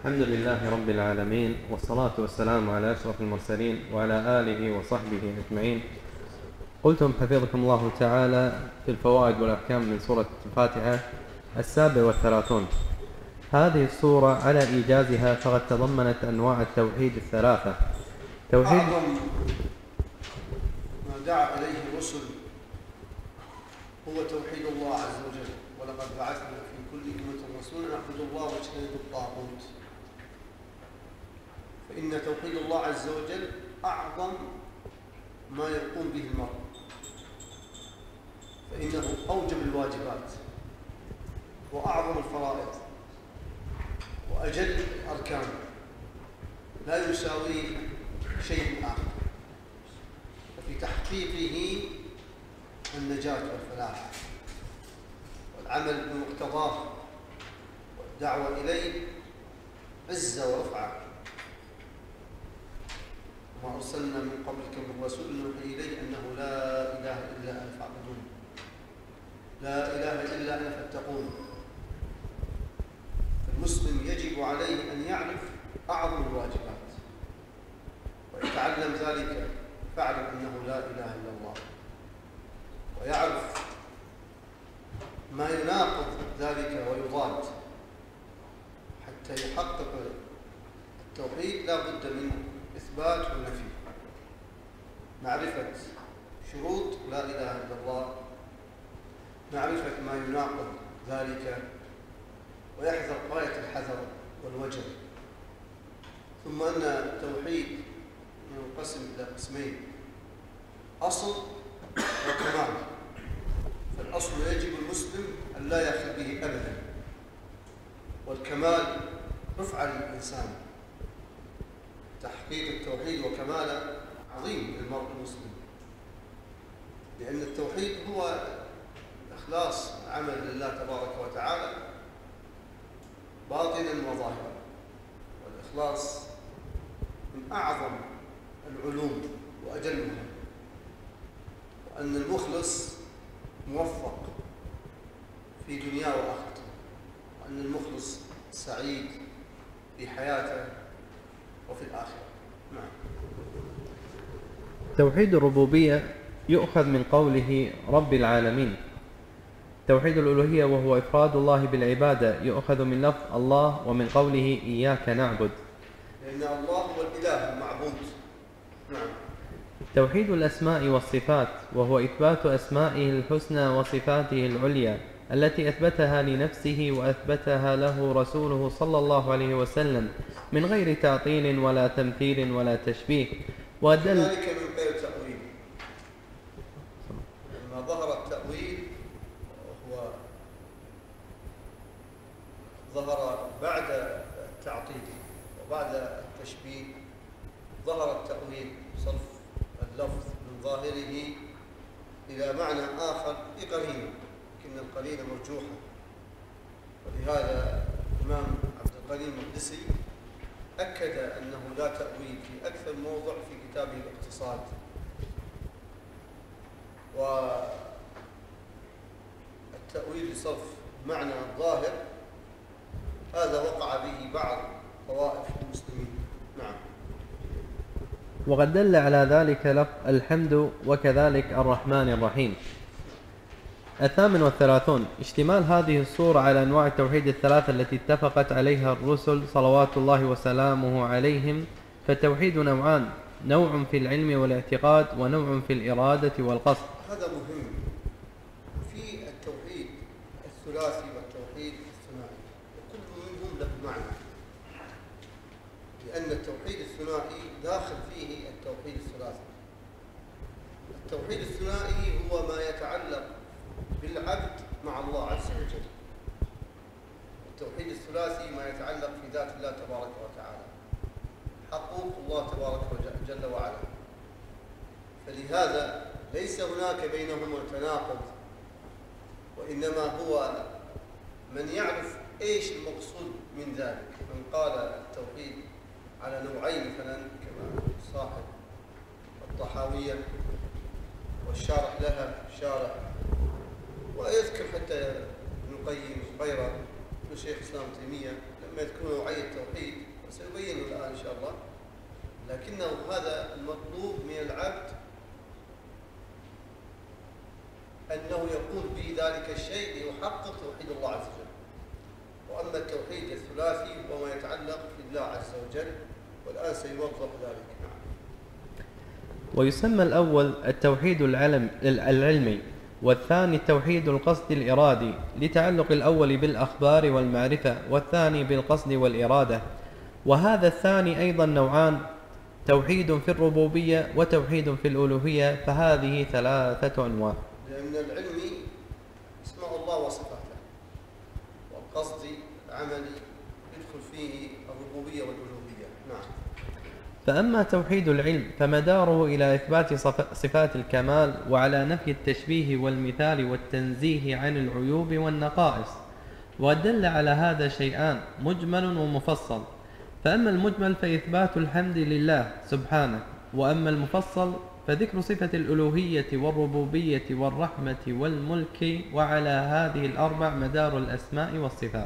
الحمد لله رب العالمين، والصلاة والسلام على أشرف المرسلين وعلى آله وصحبه أجمعين. قلتم حفظكم الله تعالى في الفوائد والأحكام من سورة الفاتحة 37. هذه السورة على إيجازها فقد تضمنت أنواع التوحيد الثلاثة. أعظم ما دعا إليه الرسل هو توحيد الله عز وجل، ولقد بعثنا في كل أمة رسولا أن اعبدوا الله واجتنبوا الطاغوت. فإن توحيد الله عز وجل أعظم ما يقوم به المرء، فإنه أوجب الواجبات وأعظم الفرائض وأجل الأركان، لا يساوي شيء آخر، وفي تحقيقه النجاة والفلاح والعمل بمقتضاه والدعوة إليه عزة ورفعة. وما أرسلنا من قبلك من رسول نوحي إليه أنه لا إله إلا أنا فاعبدون، لا إله إلا أنا فاتقون. فالمسلم يجب عليه أن يعرف أعظم الواجبات ويتعلم ذلك، فاعلم أنه لا إله إلا الله، ويعرف ما يناقض ذلك ويضاد. حتى يحقق التوحيد لا بد من إثبات ونفي، معرفة شروط لا إله إلا الله، معرفة ما يناقض ذلك، ويحذر غاية الحذر والوجل. ثم أن التوحيد ينقسم إلى قسمين: أصل وكمال. فالأصل يجب المسلم أن لا يخل به أبدا، والكمال رفع للإنسان. تحقيق التوحيد وكماله عظيم للمرء المسلم، لأن التوحيد هو إخلاص العمل لله تبارك وتعالى باطنا وظاهرا، والإخلاص من أعظم العلوم وأجلها، وأن المخلص موفق في دنياه وآخرته، وأن المخلص سعيد في حياته وفي الآخرة. نعم. توحيد الربوبية يؤخذ من قوله رب العالمين. توحيد الألوهية وهو إفراد الله بالعبادة يؤخذ من لفظ الله ومن قوله إياك نعبد، لأن الله هو الإله المعبود. نعم. توحيد الأسماء والصفات وهو إثبات أسمائه الحسنى وصفاته العليا التي أثبتها لنفسه وأثبتها له رسوله صلى الله عليه وسلم من غير تعطيل ولا تمثيل ولا تشبيه. وذلك من غير تأويل. لما ظهر التأويل وهو ظهر بعد التعطيل وبعد التشبيه، ظهر التأويل صرف اللفظ من ظاهره إلى معنى آخر بقرينة، لكن القرينة مرجوحة. ولهذا الإمام عبد القديم المقدسي أكد أنه لا تأويل في أكثر موضع في كتابه الاقتصاد. والتأويل لصرف معنى ظاهر هذا وقع به بعض طوائف المسلمين. نعم. وقد دل على ذلك لفظ الحمد وكذلك الرحمن الرحيم. 38. اشتمال هذه السورة على أنواع التوحيد الثلاثة التي اتفقت عليها الرسل صلوات الله وسلامه عليهم. فالتوحيد نوعان: نوع في العلم والاعتقاد، ونوع في الإرادة والقصد. هذا مهم. في التوحيد الثلاثي والتوحيد الثنائي، وكل منهم له معنى، لأن التوحيد الثنائي داخل فيه التوحيد الثلاثي. التوحيد الثنائي هو ما يتعلق بالعبد مع الله عز وجل، التوحيد الثلاثي ما يتعلق في ذات الله تبارك وتعالى، حقوق الله تبارك جل وعلا. فلهذا ليس هناك بينهما تناقض، وإنما هو من يعرف إيش المقصود من ذلك. من قال التوحيد على نوعين مثلا كما صاحب الطحاوية والشارح لها شارح، ويذكر حتى ابن القيم غيره من شيخ الإسلام تيمية لما يذكرون نوعية التوحيد وسيبينه الآن إن شاء الله، لكنه هذا المطلوب من العبد أنه يقول بذلك الشيء ليحقق توحيد الله عز وجل. وأما التوحيد الثلاثي وما يتعلق بالله عز وجل، والآن سيوضح ذلك. ويسمى الأول التوحيد العلمي، والثاني التوحيد القصد الإرادي، لتعلق الأول بالأخبار والمعرفة، والثاني بالقصد والإرادة. وهذا الثاني أيضا نوعان: توحيد في الربوبية وتوحيد في الألوهية، فهذه 3 أنواع. لأن العلمي اسماء الله وصفاته، والقصد العملي يدخل فيه الربوبية والألوهية. نعم. فأما توحيد العلم فمداره إلى إثبات صفات الكمال، وعلى نفي التشبيه والمثال والتنزيه عن العيوب والنقائص. ودل على هذا شيئان: مجمل ومفصل. فأما المجمل فإثبات الحمد لله سبحانه، وأما المفصل فذكر صفة الألوهية والربوبية والرحمة والملك. وعلى هذه الأربع مدار الأسماء والصفات.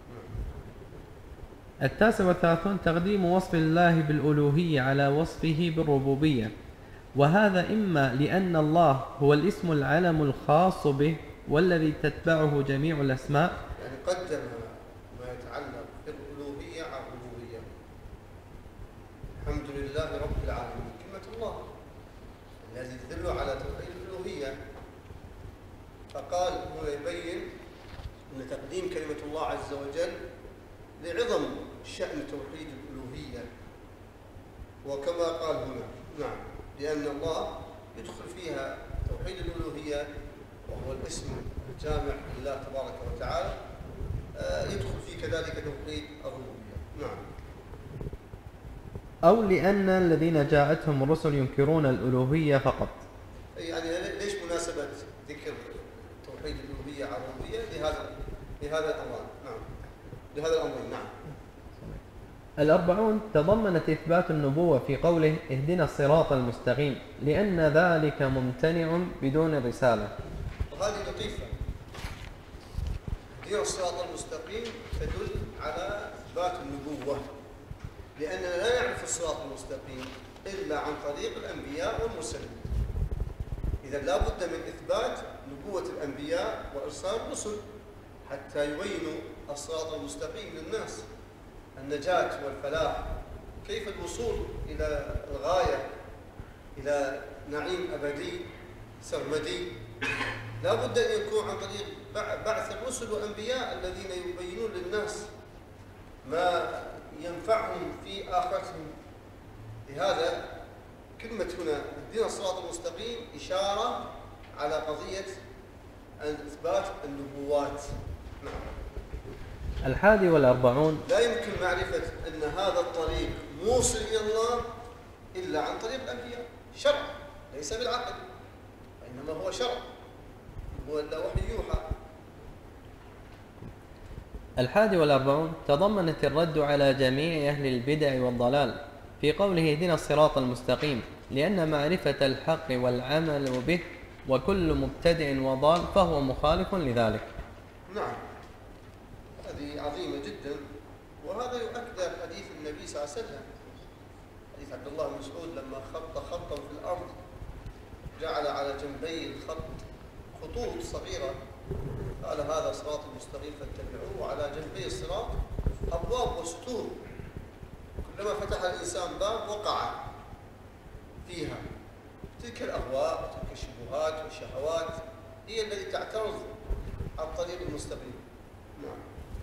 39 تقديم وصف الله بالألوهية على وصفه بالربوبية، وهذا إما لأن الله هو الاسم العلم الخاص به والذي تتبعه جميع الأسماء، يعني قدم ما يتعلق بالألوهية على الربوبية. الحمد لله رب العالمين كلمة الله الذي تدل على توحيد الألوهية، فقال هو يبين أن تقديم كلمة الله عز وجل لعظم شأن توحيد الألوهية، وكما قال هنا نعم، لأن الله يدخل فيها توحيد الألوهية وهو الاسم الجامع لله تبارك وتعالى، يدخل فيه كذلك توحيد الربوبية. نعم. أو لأن الذين جاءتهم الرسل ينكرون الألوهية فقط. يعني ليش مناسبة ذكر توحيد الألوهية على الربوبية لهذا الأمر؟ نعم، لهذا الأمر. نعم. 40 تضمنت إثبات النبوة في قوله اهدنا الصراط المستقيم، لأن ذلك ممتنع بدون الرسالة. وهذه لطيفة، اهدنا الصراط المستقيم تدل على إثبات النبوة، لأننا لا نعرف الصراط المستقيم إلا عن طريق الأنبياء والمرسلين. إذا لا بد من إثبات نبوة الأنبياء وإرسال الرسل حتى يبينوا الصراط المستقيم للناس، النجاة والفلاح، كيف الوصول إلى الغاية، إلى نعيم أبدي سرمدي. لا بد أن يكون عن طريق بعث الرسل والأنبياء الذين يبينون للناس ما ينفعهم في آخرتهم. لهذا كلمة هنا اهدنا الصراط المستقيم إشارة على قضية إثبات النبوات. نعم. 41 لا يمكن معرفة أن هذا الطريق موصل إلى الله إلا عن طريق الأنبياء، شرع ليس بالعقل، وإنما هو شرع، هو وحي يوحى. 41 تضمنت الرد على جميع أهل البدع والضلال في قوله اهدنا الصراط المستقيم، لأن معرفة الحق والعمل به وكل مبتدع وضال فهو مخالف لذلك. نعم، هذه عظيمة جدا، وهذا يؤكد حديث النبي صلى الله عليه وسلم، حديث عبد الله بن مسعود لما خط خطا في الأرض جعل على جنبي الخط خطوط صغيرة، قال هذا صراط مستقيم فاتبعوه، وعلى جنبي الصراط أبواب وسطور، كلما فتح الإنسان باب وقع فيها. تلك الأهواء وتلك الشبهات والشهوات هي التي تعترض على الطريق المستقيم. نعم.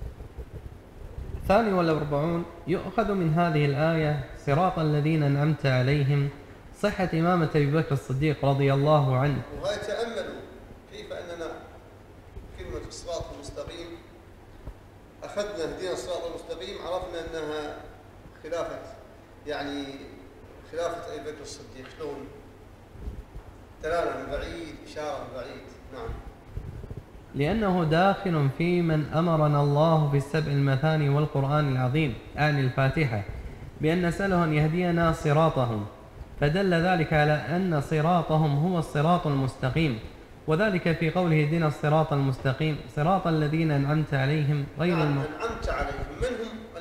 42 يؤخذ من هذه الآية صراط الذين أنعمت عليهم، صحة إمامة أبي بكر الصديق رضي الله عنه. وهي تأملوا كيف أننا كلمة الصراط المستقيم أخذنا اهدنا الصراط المستقيم، عرفنا أنها خلافة، يعني خلافة أبي بكر الصديق، شلون دلالة من بعيد، إشارة من بعيد. نعم. لأنه داخل في من أمرنا الله بالسبع المثاني والقرآن العظيم، أعني الفاتحة، بأن نسأله أن يهدينا صراطهم، فدل ذلك على أن صراطهم هو الصراط المستقيم، وذلك في قوله اهدنا الصراط المستقيم، صراط الذين أنعمت عليهم غير أنعمت عليهم، من هم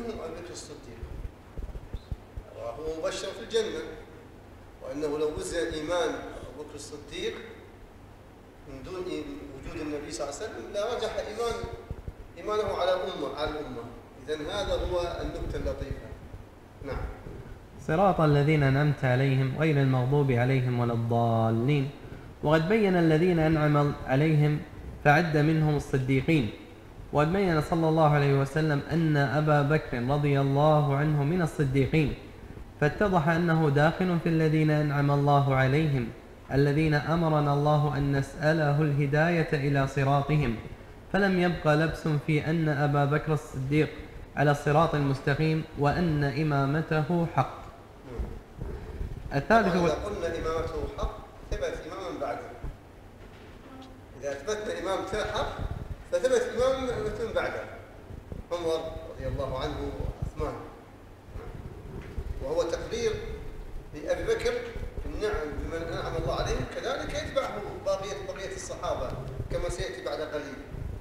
أبي بكر الصديق، وهو مبشر في الجنة، وأنه لو وزن إيمان أبو بكر الصديق من دون وجود النبي صلى الله عليه وسلم لرجح إيمانه على الأمة. إذن هذا هو النكتة اللطيفة. نعم. صراط الذين أنعمت عليهم غير المغضوب عليهم ولا الضالين. وقد بين الذين أنعم عليهم فعد منهم الصديقين. وقد بين صلى الله عليه وسلم أن أبا بكر رضي الله عنه من الصديقين، فاتضح أنه داخل في الذين أنعم الله عليهم الذين أمرنا الله أن نسأله الهداية إلى صراطهم، فلم يبق لبس في أن أبا بكر الصديق على الصراط المستقيم وأن إمامته حق. الثالث إذا قلنا إمامته حق ثبت إماما بعده. إذا أثبتنا إمامته حق فثبت إمام من بعده، عمر رضي الله عنه وعثمان، وهو تقرير لأبي بكر بالنعم بمن أنعم الله عليهم، كذلك يتبعه بقية الصحابة كما سيأتي بعد قليل.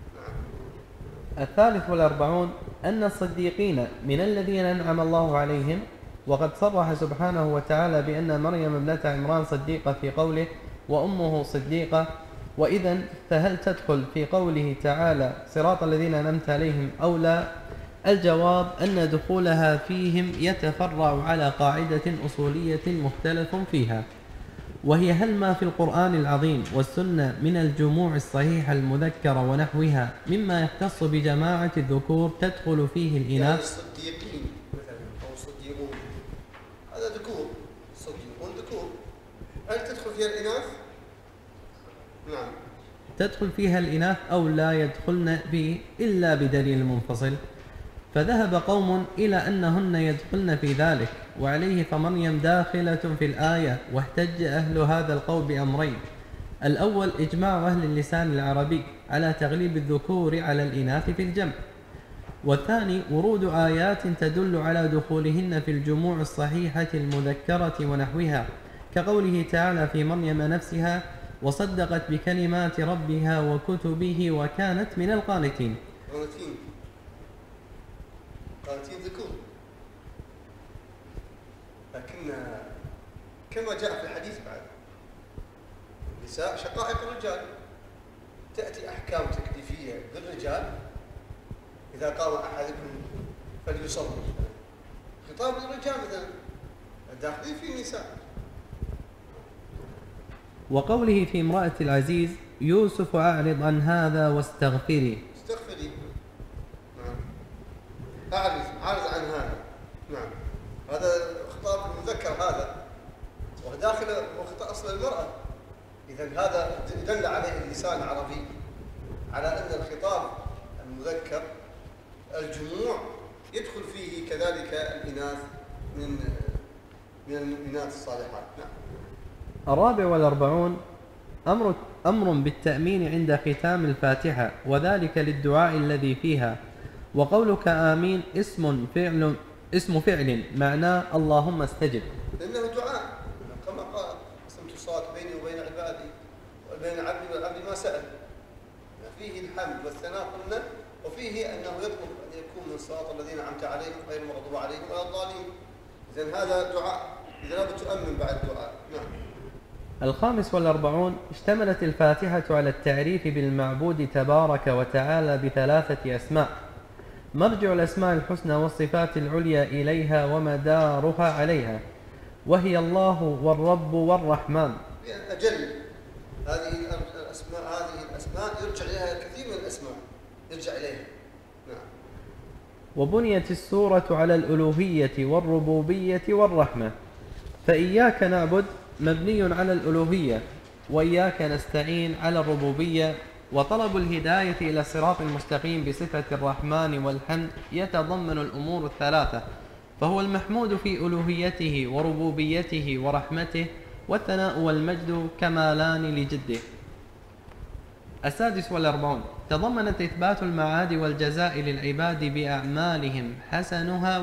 الثالث والأربعون أن الصديقين من الذين أنعم الله عليهم. وقد صرح سبحانه وتعالى بأن مريم ابنة عمران صديقة في قوله وأمه صديقة. وإذن فهل تدخل في قوله تعالى صراط الذين أنعمت عليهم أو لا؟ الجواب أن دخولها فيهم يتفرع على قاعدة أصولية مختلف فيها، وهي هل ما في القرآن العظيم والسنة من الجموع الصحيحة المذكرة ونحوها مما يختص بجماعة الذكور تدخل فيه الإناث؟ يعني الصديقين مثلا أو الصديقون، هذا ذكور، الصديقون ذكور، هل تدخل فيها الإناث؟ نعم. تدخل فيها الإناث أو لا يدخلن به إلا بدليل منفصل. فذهب قوم إلى أنهن يدخلن في ذلك، وعليه فمريم داخلة في الآية. واحتج أهل هذا القول بأمرين: الأول إجماع أهل اللسان العربي على تغليب الذكور على الإناث في الجمع، والثاني ورود آيات تدل على دخولهن في الجموع الصحيحة المذكرة ونحوها، كقوله تعالى في مريم نفسها وصدقت بكلمات ربها وكتبه وكانت من القانتين. قانتين ذكور، لكن كما جاء في الحديث بعد نساء شقائق الرجال، تأتي أحكام تكليفية للرجال إذا قام أحدكم فليصلي، خطاب للرجال مثلا الداخلين في النساء. وقوله في امرأة العزيز يوسف أعرض عن هذا واستغفري. استغفري، نعم. أعرض عن هذا، نعم. هذا خطاب المذكر هذا، وداخل وخطاب أصل المرأة. إذن هذا دل عليه اللسان العربي على أن الخطاب المذكر الجموع يدخل فيه كذلك الإناث من الإناث الصالحات. نعم. الرابع والأربعون أمر بالتأمين عند ختام الفاتحة، وذلك للدعاء الذي فيها. وقولك آمين اسم فعل معناه اللهم استجب، لأنه دعاء كما قال قسمت الصلاة بيني وبين عبادي وبين عبدي والعبد ما سأل. فيه الحمد والثناء قلنا، وفيه أنه يطلب أن يكون من صراط الذين أنعمت عليهم غير المغضوب عليهم ولا الضالين. إذن هذا دعاء، إذا لا تؤمن بعد الدعاء. نعم. الخامس والأربعون اشتملت الفاتحة على التعريف بالمعبود تبارك وتعالى بثلاثة أسماء، مرجع الأسماء الحسنى والصفات العليا إليها ومدارها عليها، وهي الله والرب والرحمن. أجل هذه الأسماء يرجع إليها كثير من الأسماء يرجع إليها. نعم. وبنيت السورة على الألوهية والربوبية والرحمة، فإياك نعبد مبني على الألوهية، وإياك نستعين على الربوبية. وطلب الهداية إلى الصراط المستقيم بصفة الرحمن والحمد يتضمن الأمور الثلاثة، فهو المحمود في ألوهيته وربوبيته ورحمته، والثناء والمجد كمالان لجده. السادس والأربعون تضمنت إثبات المعاد والجزاء للعباد بأعمالهم حسنها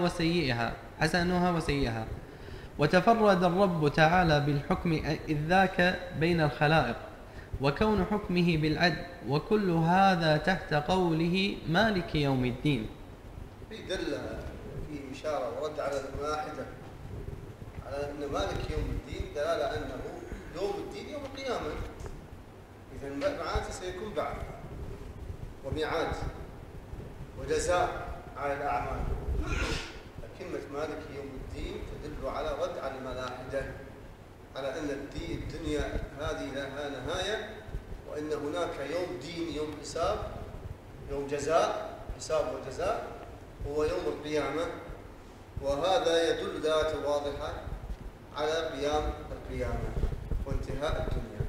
وسيئها، وتفرد الرب تعالى بالحكم إذ ذاك بين الخلائق، وكون حكمه بالعدل، وكل هذا تحت قوله مالك يوم الدين. دل إشارة ورد على الملاحدة على أن مالك يوم الدين دلالة أنه يوم الدين يوم القيامة، إذا معناته سيكون بعد وميعاد وجزاء على الأعمال. كلمة مالك يوم الدين تدل على رد على الملاحدة على أن الدنيا هذه لها نهاية، وأن هناك يوم دين، يوم حساب، يوم جزاء، حساب وجزاء، هو يوم القيامة. وهذا يدل دلالة واضحة على قيام القيامة وانتهاء الدنيا.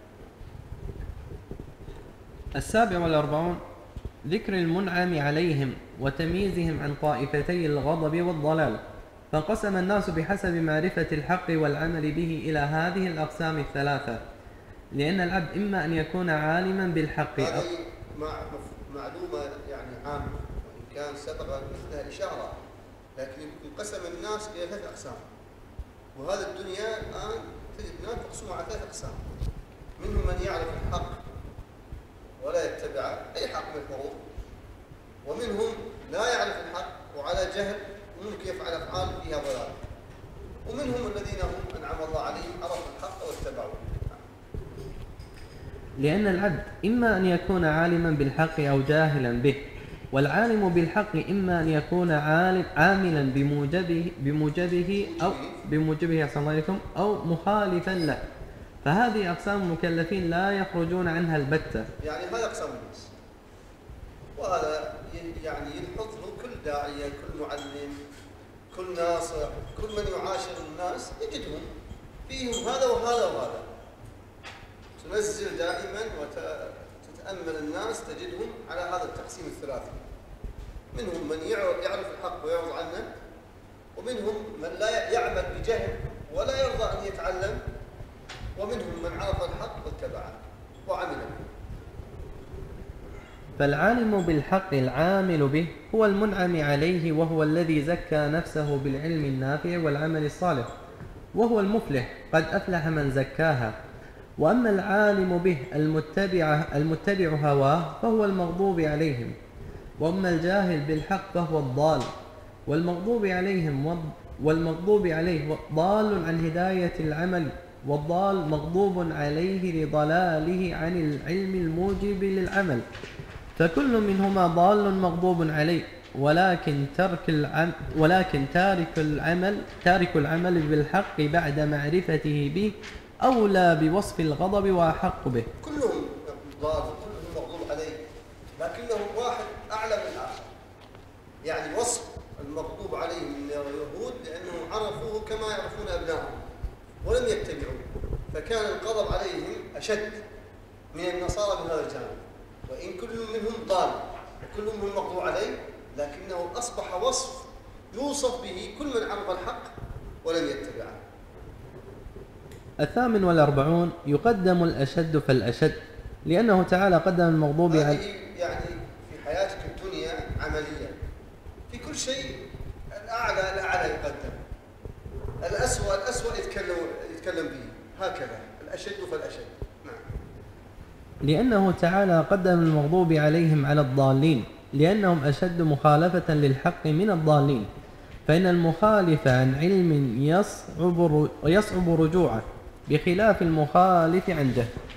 47 ذكر المنعم عليهم وتمييزهم عن طائفتي الغضب والضلال. فانقسم الناس بحسب معرفة الحق والعمل به إلى هذه الأقسام الثلاثة، لأن العبد إما أن يكون عالما بالحق. هذه معلومة يعني عامة، وإن كان سبق مثلها إشارة، لكن انقسم الناس إلى 3 أقسام. وهذا الدنيا الآن تجد الناس تقسم على 3 أقسام. منهم من يعرف الحق ولا يتبع أي حق من الحقوق، ومنهم لا يعرف الحق وعلى جهل وممكن يفعل أفعال فيها ضلال، ومنهم الذين هم أنعم الله عليهم عرفوا الحق واتبعوه. لأن العبد إما أن يكون عالما بالحق أو جاهلا به، والعالم بالحق إما أن يكون عاملا بموجبه أحسن الله إليكم أو مخالفا له. فهذه أقسام المكلفين لا يخرجون عنها البتة. يعني هذا أقسام الناس، وهذا يعني يلحظ كل داعية، كل معلم، كل ناصح، كل من يعاشر الناس يجدهم فيهم هذا وهذا وهذا. تنزل دائما وتتأمل الناس تجدهم على هذا التقسيم الثلاثي. منهم من يعرف الحق ويعرض عنه، ومنهم من لا يعمل بجهل ولا يرضى أن يتعلم، ومنهم من عرف الحق واتبعه وعمل. فالعالم بالحق العامل به هو المنعم عليه، وهو الذي زكى نفسه بالعلم النافع والعمل الصالح، وهو المفلح، قد أفلح من زكاها. وأما العالم به المتبع هواه فهو المغضوب عليهم. وأما الجاهل بالحق فهو الضال، والمغضوب عليه ضال عن هداية العمل، والضال مغضوب عليه لضلاله عن العلم الموجب للعمل. فكل منهما ضال مغضوب عليه، ولكن تارك العمل بالحق بعد معرفته به أولى بوصف الغضب وأحق به. كلهم ضال، كلهم مغضوب عليه، لكنه واحد أعلى من الآخر. يعني وصف المغضوب عليه من اليهود لأنهم عرفوه كما يعرفون أبنائهم ولم يتبعوه، فكان الغضب عليهم أشد من النصارى من هذا الجانب. وإن كل منهم ضال وكلهم هم مغضوب عليه، لكنه أصبح وصف يوصف به كل من عرف الحق ولم يتبعه. 48 يقدم الأشد فالأشد، لأنه تعالى قدم المغضوب عليه. يعني في حياتك الدنيا عملية، في كل شيء الأعلى يقدم، الأسوأ يتكلم به، هكذا الأشد فالأشد. نعم. لأنه تعالى قدم المغضوب عليهم على الضالين، لأنهم أشد مخالفة للحق من الضالين. فإن المخالف عن علم يصعب رجوعه، بخلاف المخالف عن جهل.